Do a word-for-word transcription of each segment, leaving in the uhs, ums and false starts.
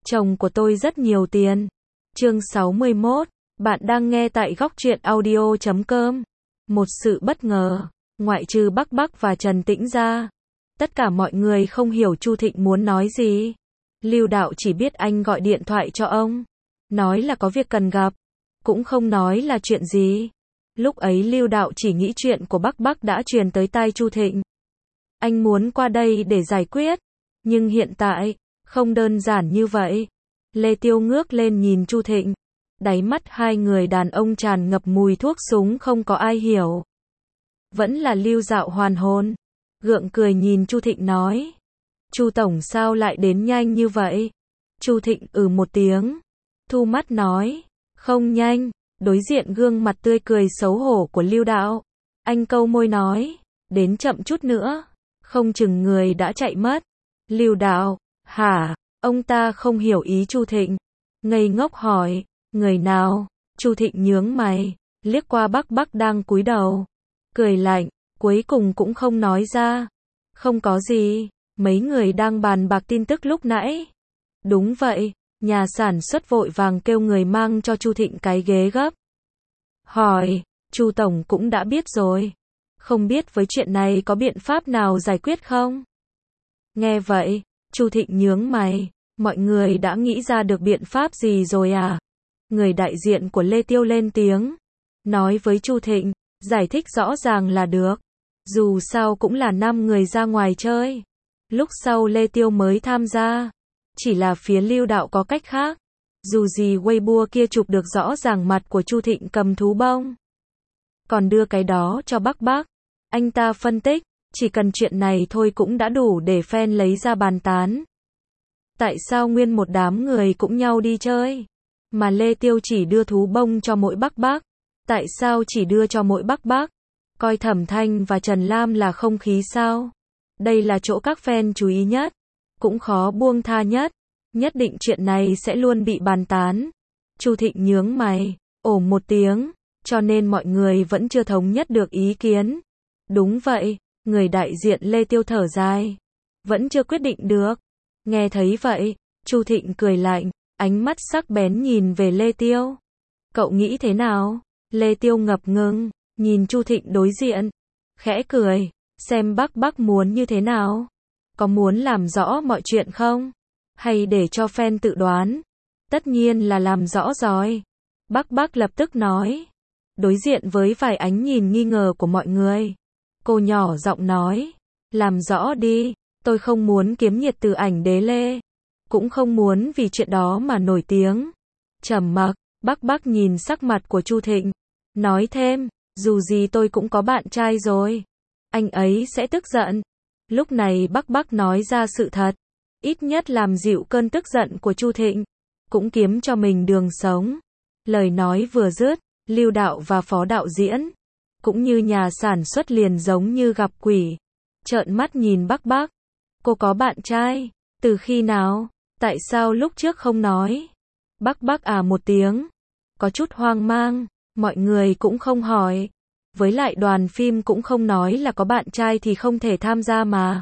Chồng của tôi rất nhiều tiền. Chương sáu mươi mốt, bạn đang nghe tại góc truyện audio chấm com. Một sự bất ngờ, ngoại trừ Bắc Bắc và Trần Tĩnh ra, tất cả mọi người không hiểu Chu Thịnh muốn nói gì. Lưu Đạo chỉ biết anh gọi điện thoại cho ông, nói là có việc cần gặp, cũng không nói là chuyện gì. Lúc ấy Lưu Đạo chỉ nghĩ chuyện của Bắc Bắc đã truyền tới tai Chu Thịnh. Anh muốn qua đây để giải quyết, nhưng hiện tại, không đơn giản như vậy. Lê Tiêu ngước lên nhìn Chu Thịnh, đáy mắt hai người đàn ông tràn ngập mùi thuốc súng không có ai hiểu. Vẫn là Lưu Dạo hoàn hồn, gượng cười nhìn Chu Thịnh nói. Chu Tổng sao lại đến nhanh như vậy? Chu Thịnh ừ một tiếng, thu mắt nói, không nhanh. Đối diện gương mặt tươi cười xấu hổ của Lưu Đạo, anh câu môi nói, đến chậm chút nữa, không chừng người đã chạy mất. Lưu Đạo, hả? Ông ta không hiểu ý Chu Thịnh, ngây ngốc hỏi, người nào? Chu Thịnh nhướng mày, liếc qua Bắc Bắc đang cúi đầu, cười lạnh, cuối cùng cũng không nói ra. Không có gì, mấy người đang bàn bạc tin tức lúc nãy. Đúng vậy, nhà sản xuất vội vàng kêu người mang cho Chu Thịnh cái ghế gấp. Hỏi, Chu Tổng cũng đã biết rồi, không biết với chuyện này có biện pháp nào giải quyết không? Nghe vậy, Chu Thịnh nhướng mày, mọi người đã nghĩ ra được biện pháp gì rồi à? Người đại diện của Lê Tiêu lên tiếng, nói với Chu Thịnh, giải thích rõ ràng là được. Dù sao cũng là năm người ra ngoài chơi. Lúc sau Lê Tiêu mới tham gia. Chỉ là phía Lưu Đạo có cách khác. Dù gì Weibo kia chụp được rõ ràng mặt của Chu Thịnh cầm thú bông. Còn đưa cái đó cho Bắc Bắc. Anh ta phân tích, chỉ cần chuyện này thôi cũng đã đủ để fan lấy ra bàn tán. Tại sao nguyên một đám người cũng nhau đi chơi, mà Lê Tiêu chỉ đưa thú bông cho mỗi Bắc Bắc? Tại sao chỉ đưa cho mỗi Bắc Bắc? Coi Thẩm Thanh và Trần Lam là không khí sao? Đây là chỗ các fan chú ý nhất, cũng khó buông tha nhất. Nhất định chuyện này sẽ luôn bị bàn tán. Chu Thịnh nhướng mày, ồ một tiếng, cho nên mọi người vẫn chưa thống nhất được ý kiến. Đúng vậy, người đại diện Lê Tiêu thở dài, vẫn chưa quyết định được. Nghe thấy vậy, Chu Thịnh cười lạnh, ánh mắt sắc bén nhìn về Lê Tiêu. Cậu nghĩ thế nào? Lê Tiêu ngập ngừng, nhìn Chu Thịnh đối diện, khẽ cười, xem Bắc Bắc muốn như thế nào? Có muốn làm rõ mọi chuyện không? Hay để cho fan tự đoán? Tất nhiên là làm rõ rồi. Bắc Bắc lập tức nói. Đối diện với vài ánh nhìn nghi ngờ của mọi người, cô nhỏ giọng nói, làm rõ đi, tôi không muốn kiếm nhiệt từ ảnh đế Lê, cũng không muốn vì chuyện đó mà nổi tiếng. Trầm mặc, Bắc Bắc nhìn sắc mặt của Chu Thịnh, nói thêm, dù gì tôi cũng có bạn trai rồi, anh ấy sẽ tức giận. Lúc này Bắc Bắc nói ra sự thật, ít nhất làm dịu cơn tức giận của Chu Thịnh, cũng kiếm cho mình đường sống. Lời nói vừa dứt, Lưu Đạo và phó đạo diễn, cũng như nhà sản xuất liền giống như gặp quỷ, trợn mắt nhìn Bắc Bắc. Cô có bạn trai? Từ khi nào? Tại sao lúc trước không nói? Bắc Bắc à một tiếng, có chút hoang mang, mọi người cũng không hỏi. Với lại đoàn phim cũng không nói là có bạn trai thì không thể tham gia mà.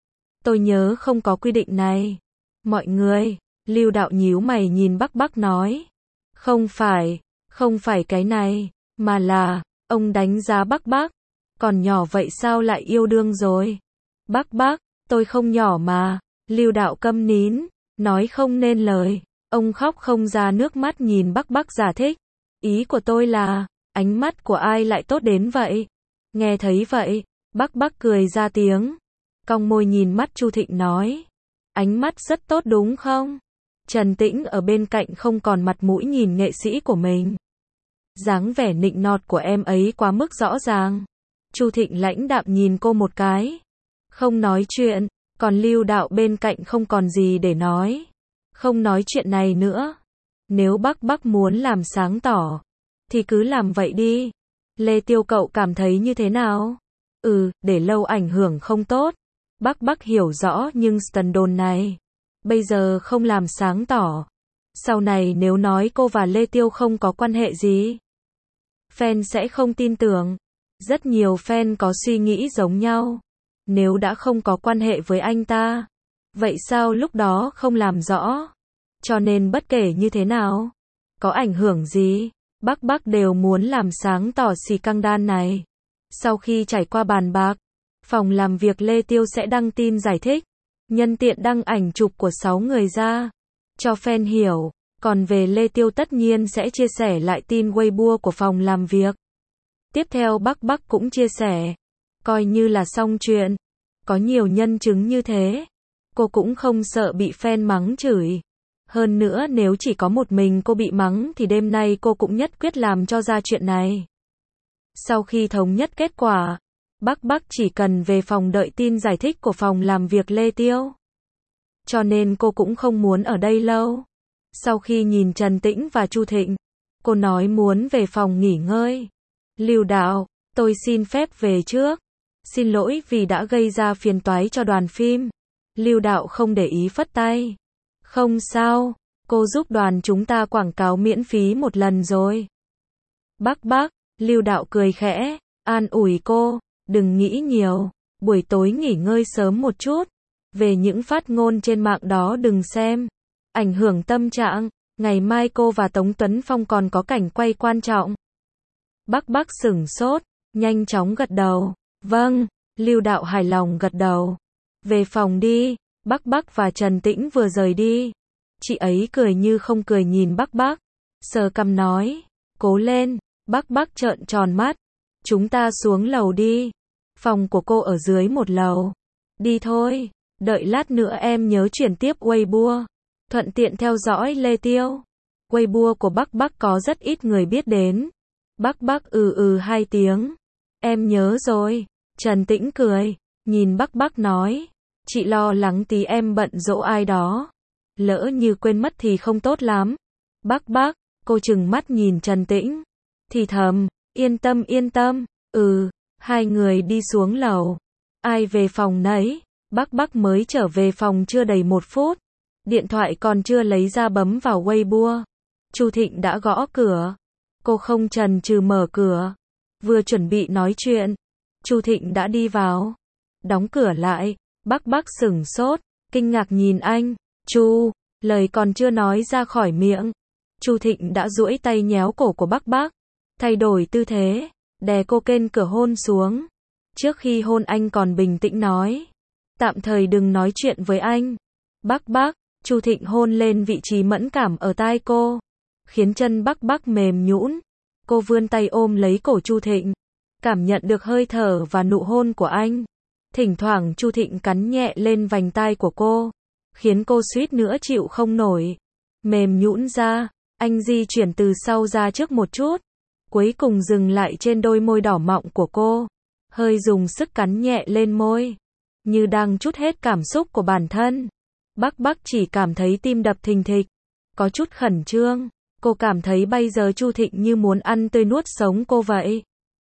Tôi nhớ không có quy định này. Mọi người, Lưu Đạo nhíu mày nhìn Bắc Bắc nói. Không phải, không phải cái này, mà là, ông đánh giá Bắc Bắc. Còn nhỏ vậy sao lại yêu đương rồi? Bắc Bắc, tôi không nhỏ mà. Lưu Đạo câm nín, nói không nên lời. Ông khóc không ra nước mắt nhìn Bắc Bắc giải thích. Ý của tôi là, ánh mắt của ai lại tốt đến vậy? Nghe thấy vậy, Bắc Bắc cười ra tiếng, cong môi nhìn mắt Chu Thịnh nói, ánh mắt rất tốt đúng không? Trần Tĩnh ở bên cạnh không còn mặt mũi nhìn nghệ sĩ của mình. Dáng vẻ nịnh nọt của em ấy quá mức rõ ràng. Chu Thịnh lãnh đạm nhìn cô một cái, không nói chuyện, còn Lưu Đạo bên cạnh không còn gì để nói, không nói chuyện này nữa. Nếu Bắc Bắc muốn làm sáng tỏ, thì cứ làm vậy đi. Lê Tiêu cậu cảm thấy như thế nào? Ừ, để lâu ảnh hưởng không tốt. Bắc Bắc hiểu rõ nhưng stần đồn này, bây giờ không làm sáng tỏ. Sau này nếu nói cô và Lê Tiêu không có quan hệ gì, fan sẽ không tin tưởng. Rất nhiều fan có suy nghĩ giống nhau. Nếu đã không có quan hệ với anh ta, vậy sao lúc đó không làm rõ? Cho nên bất kể như thế nào, có ảnh hưởng gì, Bắc Bắc đều muốn làm sáng tỏ xì căng đan này. Sau khi trải qua bàn bạc, phòng làm việc Lê Tiêu sẽ đăng tin giải thích, nhân tiện đăng ảnh chụp của sáu người ra, cho fan hiểu. Còn về Lê Tiêu tất nhiên sẽ chia sẻ lại tin Weibo của phòng làm việc. Tiếp theo Bắc Bắc cũng chia sẻ, coi như là xong chuyện. Có nhiều nhân chứng như thế, cô cũng không sợ bị fan mắng chửi. Hơn nữa nếu chỉ có một mình cô bị mắng thì đêm nay cô cũng nhất quyết làm cho ra chuyện này. Sau khi thống nhất kết quả, Bắc Bắc chỉ cần về phòng đợi tin giải thích của phòng làm việc Lê Tiêu. Cho nên cô cũng không muốn ở đây lâu. Sau khi nhìn Trần Tĩnh và Chu Thịnh, cô nói muốn về phòng nghỉ ngơi. Lưu Đạo, tôi xin phép về trước. Xin lỗi vì đã gây ra phiền toái cho đoàn phim. Lưu Đạo không để ý phất tay. Không sao, cô giúp đoàn chúng ta quảng cáo miễn phí một lần rồi. Bắc Bắc, Lưu Đạo cười khẽ, an ủi cô, đừng nghĩ nhiều, buổi tối nghỉ ngơi sớm một chút. Về những phát ngôn trên mạng đó đừng xem, ảnh hưởng tâm trạng, ngày mai cô và Tống Tuấn Phong còn có cảnh quay quan trọng. Bắc Bắc sửng sốt, nhanh chóng gật đầu, vâng, Lưu Đạo hài lòng gật đầu. Về phòng đi, Bắc Bắc và Trần Tĩnh vừa rời đi. Chị ấy cười như không cười nhìn Bắc Bắc, sờ cằm nói, cố lên. Bắc Bắc trợn tròn mắt, chúng ta xuống lầu đi. Phòng của cô ở dưới một lầu. Đi thôi, đợi lát nữa em nhớ chuyển tiếp Weibo. Thuận tiện theo dõi Lê Tiêu. Weibo của Bắc Bắc có rất ít người biết đến. Bắc Bắc ừ ừ hai tiếng. Em nhớ rồi. Trần Tĩnh cười, nhìn Bắc Bắc nói, chị lo lắng tí em bận dỗ ai đó. Lỡ như quên mất thì không tốt lắm. Bắc Bắc, cô trừng mắt nhìn Trần Tĩnh, thì thầm, yên tâm yên tâm, ừ, hai người đi xuống lầu. Ai về phòng nấy, Bắc Bắc mới trở về phòng chưa đầy một phút. Điện thoại còn chưa lấy ra bấm vào Weibo. Chu Thịnh đã gõ cửa. Cô không chần chừ mở cửa. Vừa chuẩn bị nói chuyện, Chu Thịnh đã đi vào. Đóng cửa lại, Bắc Bắc sửng sốt, kinh ngạc nhìn anh. Chu, lời còn chưa nói ra khỏi miệng, Chu Thịnh đã duỗi tay nhéo cổ của Bắc Bắc, thay đổi tư thế, đè cô kênh cửa hôn xuống. Trước khi hôn anh còn bình tĩnh nói, tạm thời đừng nói chuyện với anh. Bắc Bắc, Chu Thịnh hôn lên vị trí mẫn cảm ở tai cô, khiến chân Bắc Bắc mềm nhũn. Cô vươn tay ôm lấy cổ Chu Thịnh, cảm nhận được hơi thở và nụ hôn của anh. Thỉnh thoảng Chu Thịnh cắn nhẹ lên vành tai của cô, khiến cô suýt nữa chịu không nổi. Mềm nhũn ra, anh di chuyển từ sau ra trước một chút, cuối cùng dừng lại trên đôi môi đỏ mọng của cô, hơi dùng sức cắn nhẹ lên môi, như đang trút hết cảm xúc của bản thân. Bắc Bắc chỉ cảm thấy tim đập thình thịch, có chút khẩn trương. Cô cảm thấy bây giờ Chu Thịnh như muốn ăn tươi nuốt sống cô vậy.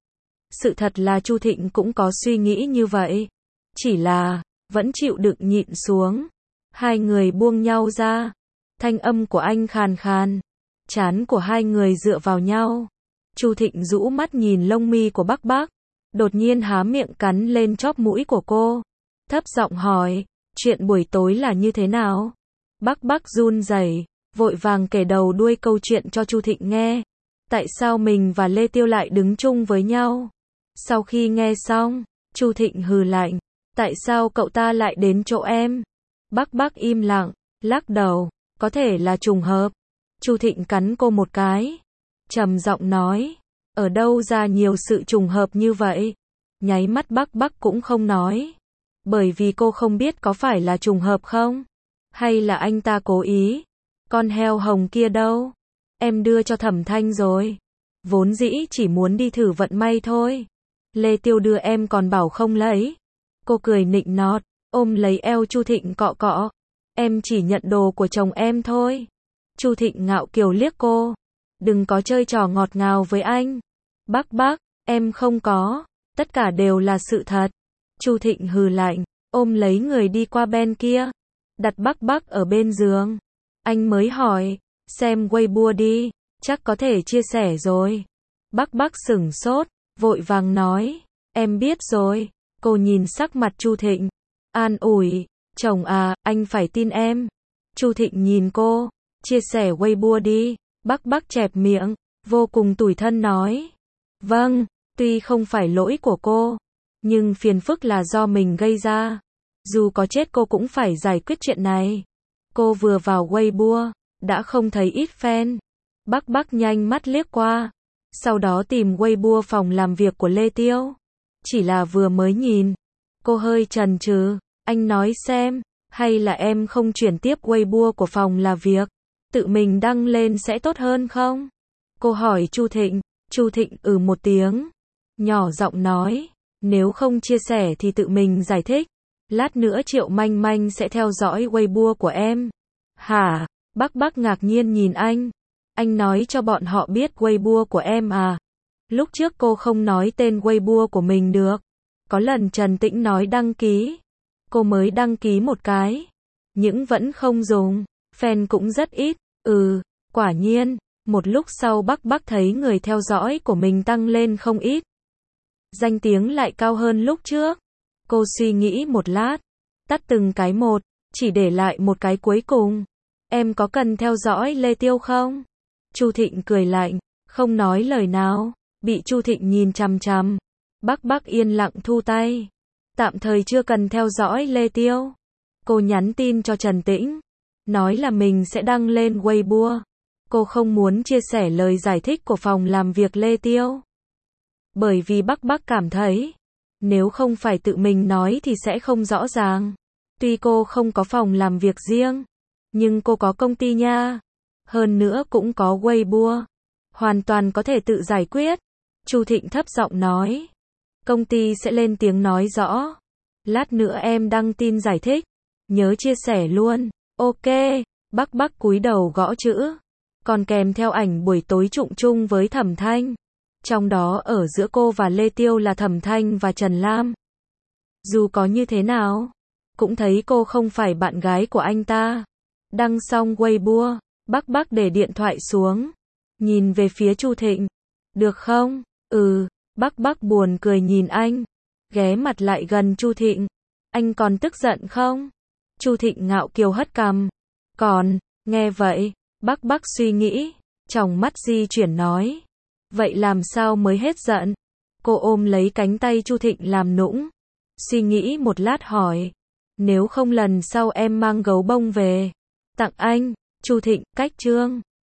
Sự thật là Chu Thịnh cũng có suy nghĩ như vậy, chỉ là vẫn chịu đựng nhịn xuống. Hai người buông nhau ra, thanh âm của anh khàn khàn, trán của hai người dựa vào nhau. Chu Thịnh rũ mắt nhìn lông mi của Bắc Bắc, đột nhiên há miệng cắn lên chóp mũi của cô, thấp giọng hỏi, chuyện buổi tối là như thế nào? Bắc Bắc run rẩy, vội vàng kể đầu đuôi câu chuyện cho Chu Thịnh nghe. Tại sao mình và Lê Tiêu lại đứng chung với nhau? Sau khi nghe xong, Chu Thịnh hừ lạnh, tại sao cậu ta lại đến chỗ em? Bắc Bắc im lặng, lắc đầu, có thể là trùng hợp. Chu Thịnh cắn cô một cái, trầm giọng nói, ở đâu ra nhiều sự trùng hợp như vậy? Nháy mắt Bắc Bắc cũng không nói, bởi vì cô không biết có phải là trùng hợp không, hay là anh ta cố ý. Con heo hồng kia đâu? Em đưa cho Thẩm Thanh rồi. Vốn dĩ chỉ muốn đi thử vận may thôi. Lê Tiêu đưa em còn bảo không lấy. Cô cười nịnh nọt, ôm lấy eo Chu Thịnh cọ cọ. Em chỉ nhận đồ của chồng em thôi. Chu Thịnh ngạo kiều liếc cô. Đừng có chơi trò ngọt ngào với anh. Bắc Bắc, em không có. Tất cả đều là sự thật. Chu Thịnh hừ lạnh, ôm lấy người đi qua bên kia. Đặt Bắc Bắc ở bên giường. Anh mới hỏi, xem Weibo đi, chắc có thể chia sẻ rồi. Bắc Bắc sửng sốt, vội vàng nói, em biết rồi. Cô nhìn sắc mặt Chu Thịnh, an ủi, chồng à, anh phải tin em. Chu Thịnh nhìn cô, chia sẻ Weibo đi. Bắc Bắc chẹp miệng, vô cùng tủi thân nói. Vâng, tuy không phải lỗi của cô, nhưng phiền phức là do mình gây ra. Dù có chết cô cũng phải giải quyết chuyện này. Cô vừa vào Weibo, đã không thấy ít fan. Bắc Bắc nhanh mắt liếc qua, sau đó tìm Weibo phòng làm việc của Lê Tiêu. Chỉ là vừa mới nhìn, cô hơi chần chừ. Anh nói xem, hay là em không chuyển tiếp Weibo của phòng làm việc, tự mình đăng lên sẽ tốt hơn không? Cô hỏi Chu Thịnh. Chu Thịnh ừ một tiếng, nhỏ giọng nói, nếu không chia sẻ thì tự mình giải thích. Lát nữa Triệu Manh Manh sẽ theo dõi Weibo của em. Hả? Bắc Bắc ngạc nhiên nhìn anh. Anh nói cho bọn họ biết Weibo của em à? Lúc trước cô không nói tên Weibo của mình được. Có lần Trần Tĩnh nói đăng ký, cô mới đăng ký một cái, nhưng vẫn không dùng, fan cũng rất ít. Ừ, quả nhiên, một lúc sau Bắc Bắc thấy người theo dõi của mình tăng lên không ít. Danh tiếng lại cao hơn lúc trước. Cô suy nghĩ một lát, tắt từng cái một, chỉ để lại một cái cuối cùng. Em có cần theo dõi Lê Tiêu không? Chu Thịnh cười lạnh, không nói lời nào, bị Chu Thịnh nhìn chằm chằm. Bắc Bắc yên lặng thu tay. Tạm thời chưa cần theo dõi Lê Tiêu. Cô nhắn tin cho Trần Tĩnh, nói là mình sẽ đăng lên Weibo. Cô không muốn chia sẻ lời giải thích của phòng làm việc Lê Tiêu. Bởi vì Bắc Bắc cảm thấy, nếu không phải tự mình nói thì sẽ không rõ ràng. Tuy cô không có phòng làm việc riêng, nhưng cô có công ty nha. Hơn nữa cũng có Weibo. Hoàn toàn có thể tự giải quyết. Chu Thịnh thấp giọng nói. Công ty sẽ lên tiếng nói rõ. Lát nữa em đăng tin giải thích. Nhớ chia sẻ luôn. Ok. Bắc Bắc cúi đầu gõ chữ. Còn kèm theo ảnh buổi tối trụng chung với Thẩm Thanh. Trong đó ở giữa cô và Lê Tiêu là Thẩm Thanh và Trần Lam. Dù có như thế nào, cũng thấy cô không phải bạn gái của anh ta. Đăng xong Weibo, Bắc Bắc để điện thoại xuống, nhìn về phía Chu Thịnh. Được không? Ừ. Bắc Bắc buồn cười nhìn anh, ghé mặt lại gần Chu Thịnh. Anh còn tức giận không? Chu Thịnh ngạo kiều hất cằm. Còn. Nghe vậy, Bắc Bắc suy nghĩ, tròng mắt di chuyển nói. Vậy làm sao mới hết giận? Cô ôm lấy cánh tay Chu Thịnh làm nũng. Suy nghĩ một lát hỏi. Nếu không lần sau em mang gấu bông về, tặng anh. Chu Thịnh, cách chương.